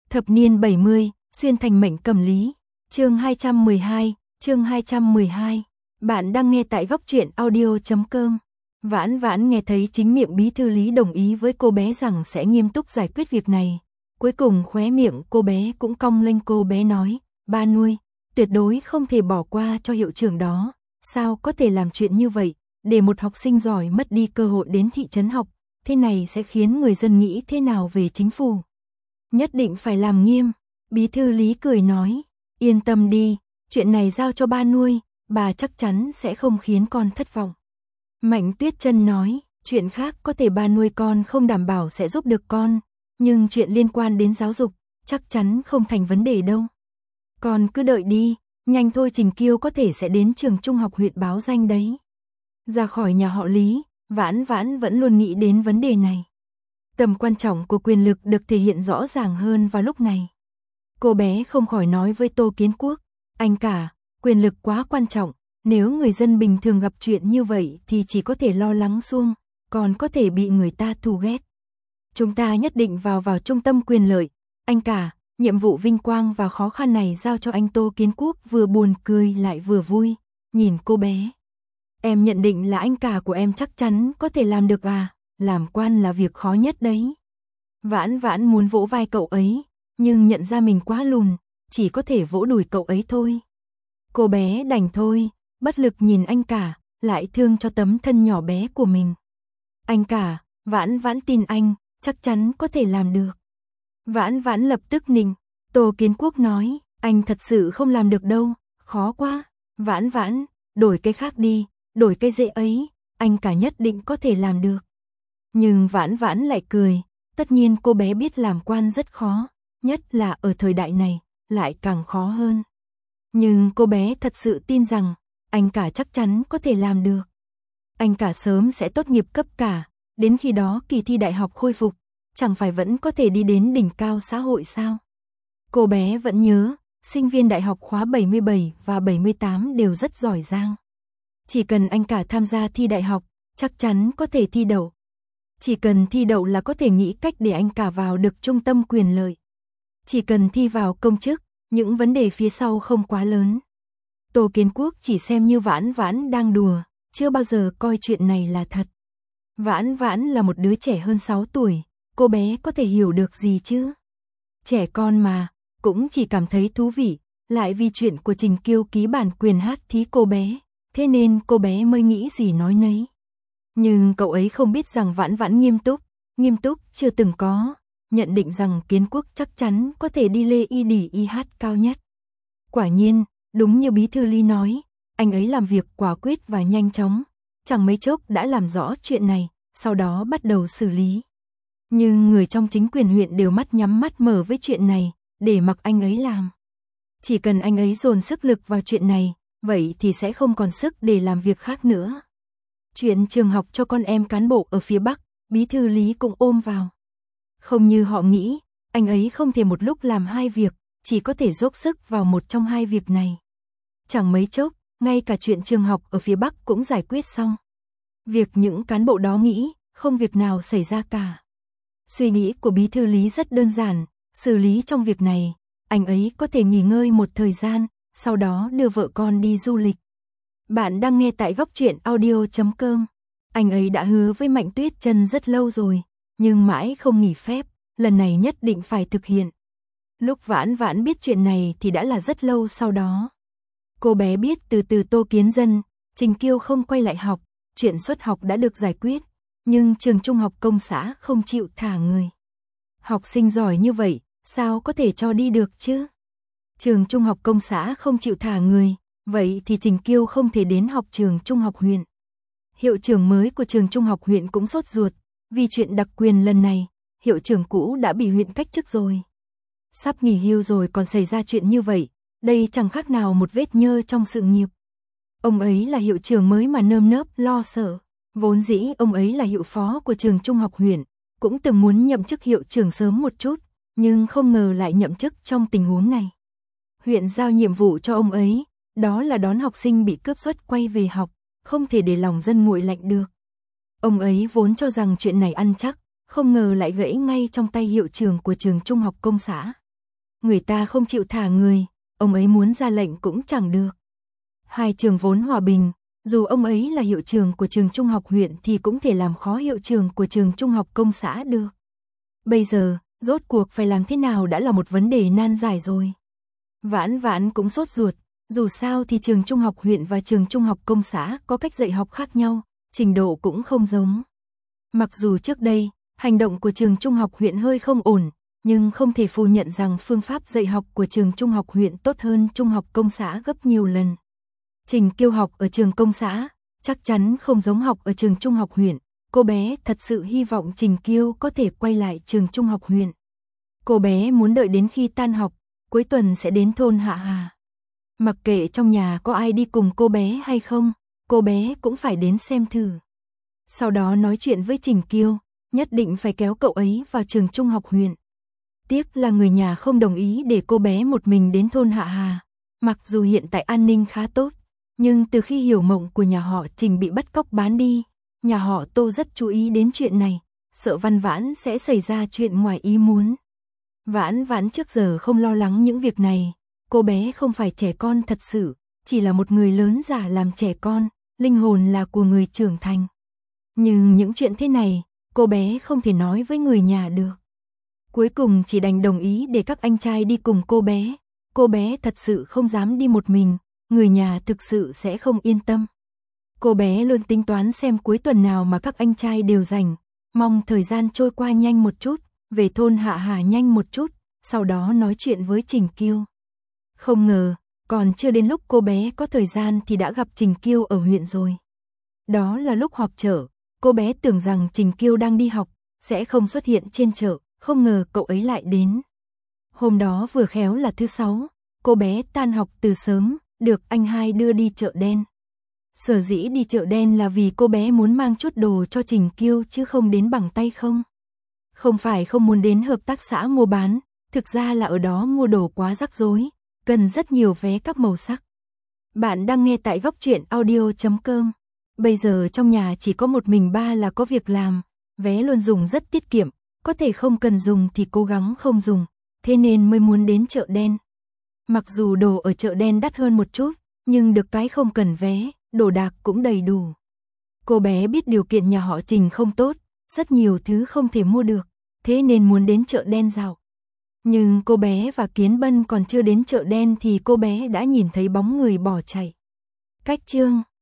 Thập niên 70, xuyên thành mệnh cầm lý. Chương 212. Bạn đang nghe tại góc truyện audio.com. Vãn Vãn nghe thấy chính miệng bí thư Lý đồng ý với cô bé rằng sẽ nghiêm túc giải quyết việc này. Cuối cùng khóe miệng cô bé cũng cong lên, cô bé nói, ba nuôi, tuyệt đối không thể bỏ qua cho hiệu trưởng đó. Sao có thể làm chuyện như vậy, để một học sinh giỏi mất đi cơ hội đến thị trấn học, thế này sẽ khiến người dân nghĩ thế nào về chính phủ. Nhất định phải làm nghiêm. Bí thư Lý cười nói, yên tâm đi, chuyện này giao cho ba nuôi, bà chắc chắn sẽ không khiến con thất vọng. Mạnh Tuyết Chân nói, chuyện khác có thể ba nuôi con không đảm bảo sẽ giúp được con, nhưng chuyện liên quan đến giáo dục, chắc chắn không thành vấn đề đâu. Con cứ đợi đi, nhanh thôi Trình Kiêu có thể sẽ đến trường trung học huyện báo danh đấy. Ra khỏi nhà họ Lý, Vãn Vãn vẫn luôn nghĩ đến vấn đề này. Tầm quan trọng của quyền lực được thể hiện rõ ràng hơn vào lúc này. Cô bé không khỏi nói với Tô Kiến Quốc, anh cả, quyền lực quá quan trọng, nếu người dân bình thường gặp chuyện như vậy thì chỉ có thể lo lắng suông, còn có thể bị người ta thù ghét. Chúng ta nhất định vào trung tâm quyền lợi, anh cả, nhiệm vụ vinh quang và khó khăn này giao cho anh. Tô Kiến Quốc vừa buồn cười lại vừa vui, nhìn cô bé. Em nhận định là anh cả của em chắc chắn có thể làm được à, làm quan là việc khó nhất đấy. Vãn Vãn muốn vỗ vai cậu ấy, nhưng nhận ra mình quá lùn, chỉ có thể vỗ đùi cậu ấy thôi. Cô bé đành thôi, bất lực nhìn anh cả, lại thương cho tấm thân nhỏ bé của mình. Anh cả, Vãn Vãn tin anh, chắc chắn có thể làm được. Vãn Vãn lập tức nịnh. Tô Kiến Quốc nói, anh thật sự không làm được đâu, khó quá. Vãn Vãn, đổi cái khác đi, đổi cái dễ ấy, anh cả nhất định có thể làm được. Nhưng Vãn Vãn lại cười, tất nhiên cô bé biết làm quan rất khó, nhất là ở thời đại này, lại càng khó hơn. Nhưng cô bé thật sự tin rằng, anh cả chắc chắn có thể làm được. Anh cả sớm sẽ tốt nghiệp cấp cả, đến khi đó kỳ thi đại học khôi phục, chẳng phải vẫn có thể đi đến đỉnh cao xã hội sao? Cô bé vẫn nhớ, sinh viên đại học khóa 77 và 78 đều rất giỏi giang. Chỉ cần anh cả tham gia thi đại học, chắc chắn có thể thi đậu. Chỉ cần thi đậu là có thể nghĩ cách để anh cả vào được trung tâm quyền lợi. Chỉ cần thi vào công chức, những vấn đề phía sau không quá lớn. Tô Kiến Quốc chỉ xem như Vãn Vãn đang đùa, chưa bao giờ coi chuyện này là thật. Vãn Vãn là một đứa trẻ hơn 6 tuổi, cô bé có thể hiểu được gì chứ? Trẻ con mà, cũng chỉ cảm thấy thú vị, lại vì chuyện của Trình Kiêu ký bản quyền hát thí cô bé, thế nên cô bé mới nghĩ gì nói nấy. Nhưng cậu ấy không biết rằng Vãn Vãn nghiêm túc chưa từng có, nhận định rằng Kiến Quốc chắc chắn có thể đi lê y đỉ y hát cao nhất. Quả nhiên, đúng như bí thư Lý nói, anh ấy làm việc quả quyết và nhanh chóng, chẳng mấy chốc đã làm rõ chuyện này, sau đó bắt đầu xử lý. Nhưng người trong chính quyền huyện đều mắt nhắm mắt mở với chuyện này, để mặc anh ấy làm. Chỉ cần anh ấy dồn sức lực vào chuyện này, vậy thì sẽ không còn sức để làm việc khác nữa. Chuyện trường học cho con em cán bộ ở phía Bắc, bí thư Lý cũng ôm vào. Không như họ nghĩ, anh ấy không thể một lúc làm hai việc, chỉ có thể dốc sức vào một trong hai việc này. Chẳng mấy chốc, ngay cả chuyện trường học ở phía Bắc cũng giải quyết xong. Việc những cán bộ đó nghĩ, không việc nào xảy ra cả. Suy nghĩ của bí thư Lý rất đơn giản, xử lý trong việc này, anh ấy có thể nghỉ ngơi một thời gian, sau đó đưa vợ con đi du lịch. Bạn đang nghe tại góc truyện audio.com. Anh ấy đã hứa với Mạnh Tuyết Chân rất lâu rồi, nhưng mãi không nghỉ phép, lần này nhất định phải thực hiện. Lúc Vãn Vãn biết chuyện này thì đã là rất lâu sau đó. Cô bé biết từ Tô Kiến Dân, Trình Kiêu không quay lại học, chuyện xuất học đã được giải quyết, nhưng trường trung học công xã không chịu thả người. Học sinh giỏi như vậy, sao có thể cho đi được chứ? Trường trung học công xã không chịu thả người, vậy thì Trình Kiêu không thể đến học trường trung học huyện. Hiệu trưởng mới của trường trung học huyện cũng sốt ruột, vì chuyện đặc quyền lần này, hiệu trưởng cũ đã bị huyện cách chức rồi. Sắp nghỉ hưu rồi còn xảy ra chuyện như vậy, đây chẳng khác nào một vết nhơ trong sự nghiệp. Ông ấy là hiệu trưởng mới mà nơm nớp lo sợ, vốn dĩ ông ấy là hiệu phó của trường trung học huyện, cũng từng muốn nhậm chức hiệu trưởng sớm một chút, nhưng không ngờ lại nhậm chức trong tình huống này. Huyện giao nhiệm vụ cho ông ấy, đó là đón học sinh bị cướp suất quay về học, không thể để lòng dân nguội lạnh được. Ông ấy vốn cho rằng chuyện này ăn chắc, không ngờ lại gãy ngay trong tay hiệu trưởng của trường trung học công xã. người ta không chịu thả người, ông ấy muốn ra lệnh cũng chẳng được. Hai trường vốn hòa bình, dù ông ấy là hiệu trưởng của trường trung học huyện thì cũng thể làm khó hiệu trưởng của trường trung học công xã được. Bây giờ, rốt cuộc phải làm thế nào đã là một vấn đề nan giải rồi. Vãn Vãn cũng sốt ruột, dù sao thì trường trung học huyện và trường trung học công xã có cách dạy học khác nhau, trình độ cũng không giống. Mặc dù trước đây, hành động của trường trung học huyện hơi không ổn, nhưng không thể phủ nhận rằng phương pháp dạy học của trường trung học huyện tốt hơn trung học công xã gấp nhiều lần. Trình Kiêu học ở trường công xã, chắc chắn không giống học ở trường trung học huyện. Cô bé thật sự hy vọng Trình Kiêu có thể quay lại trường trung học huyện. Cô bé muốn đợi đến khi tan học, cuối tuần sẽ đến thôn Hạ Hà. Mặc kệ trong nhà có ai đi cùng cô bé hay không, cô bé cũng phải đến xem thử. Sau đó nói chuyện với Trình Kiêu, nhất định phải kéo cậu ấy vào trường trung học huyện. Tiếc là người nhà không đồng ý để cô bé một mình đến thôn Hạ Hà. Mặc dù hiện tại an ninh khá tốt, nhưng từ khi hiểu mộng của nhà họ Trình bị bắt cóc bán đi, nhà họ Tô rất chú ý đến chuyện này, sợ Văn Vãn sẽ xảy ra chuyện ngoài ý muốn. Vãn Vãn trước giờ không lo lắng những việc này, cô bé không phải trẻ con thật sự, chỉ là một người lớn giả làm trẻ con, linh hồn là của người trưởng thành. Nhưng những chuyện thế này, cô bé không thể nói với người nhà được. Cuối cùng chỉ đành đồng ý để các anh trai đi cùng cô bé thật sự không dám đi một mình, người nhà thực sự sẽ không yên tâm. Cô bé luôn tính toán xem cuối tuần nào mà các anh trai đều rảnh, mong thời gian trôi qua nhanh một chút, về thôn Hạ Hà nhanh một chút, sau đó nói chuyện với Trình Kiêu. Không ngờ, còn chưa đến lúc cô bé có thời gian thì đã gặp Trình Kiêu ở huyện rồi. Đó là lúc họp chợ, cô bé tưởng rằng Trình Kiêu đang đi học, sẽ không xuất hiện trên chợ, không ngờ cậu ấy lại đến. Hôm đó vừa khéo là thứ Sáu, cô bé tan học từ sớm, được anh hai đưa đi chợ đen. Sở dĩ đi chợ đen là vì cô bé muốn mang chút đồ cho Trình Kiêu chứ không đến bằng tay không. Không phải không muốn đến hợp tác xã mua bán, thực ra là ở đó mua đồ quá rắc rối, cần rất nhiều vé các màu sắc. Bạn đang nghe tại Góc Truyện Audio.com. Bây giờ trong nhà chỉ có một mình ba là có việc làm, vé luôn dùng rất tiết kiệm, có thể không cần dùng thì cố gắng không dùng, thế nên mới muốn đến chợ đen. Mặc dù đồ ở chợ đen đắt hơn một chút, nhưng được cái không cần vé, đồ đạc cũng đầy đủ. Cô bé biết điều kiện nhà họ Trình không tốt, rất nhiều thứ không thể mua được, thế nên muốn đến chợ đen dạo. Nhưng cô bé và Kiến Bân còn chưa đến chợ đen thì cô bé đã nhìn thấy bóng người bỏ chạy. Cách chương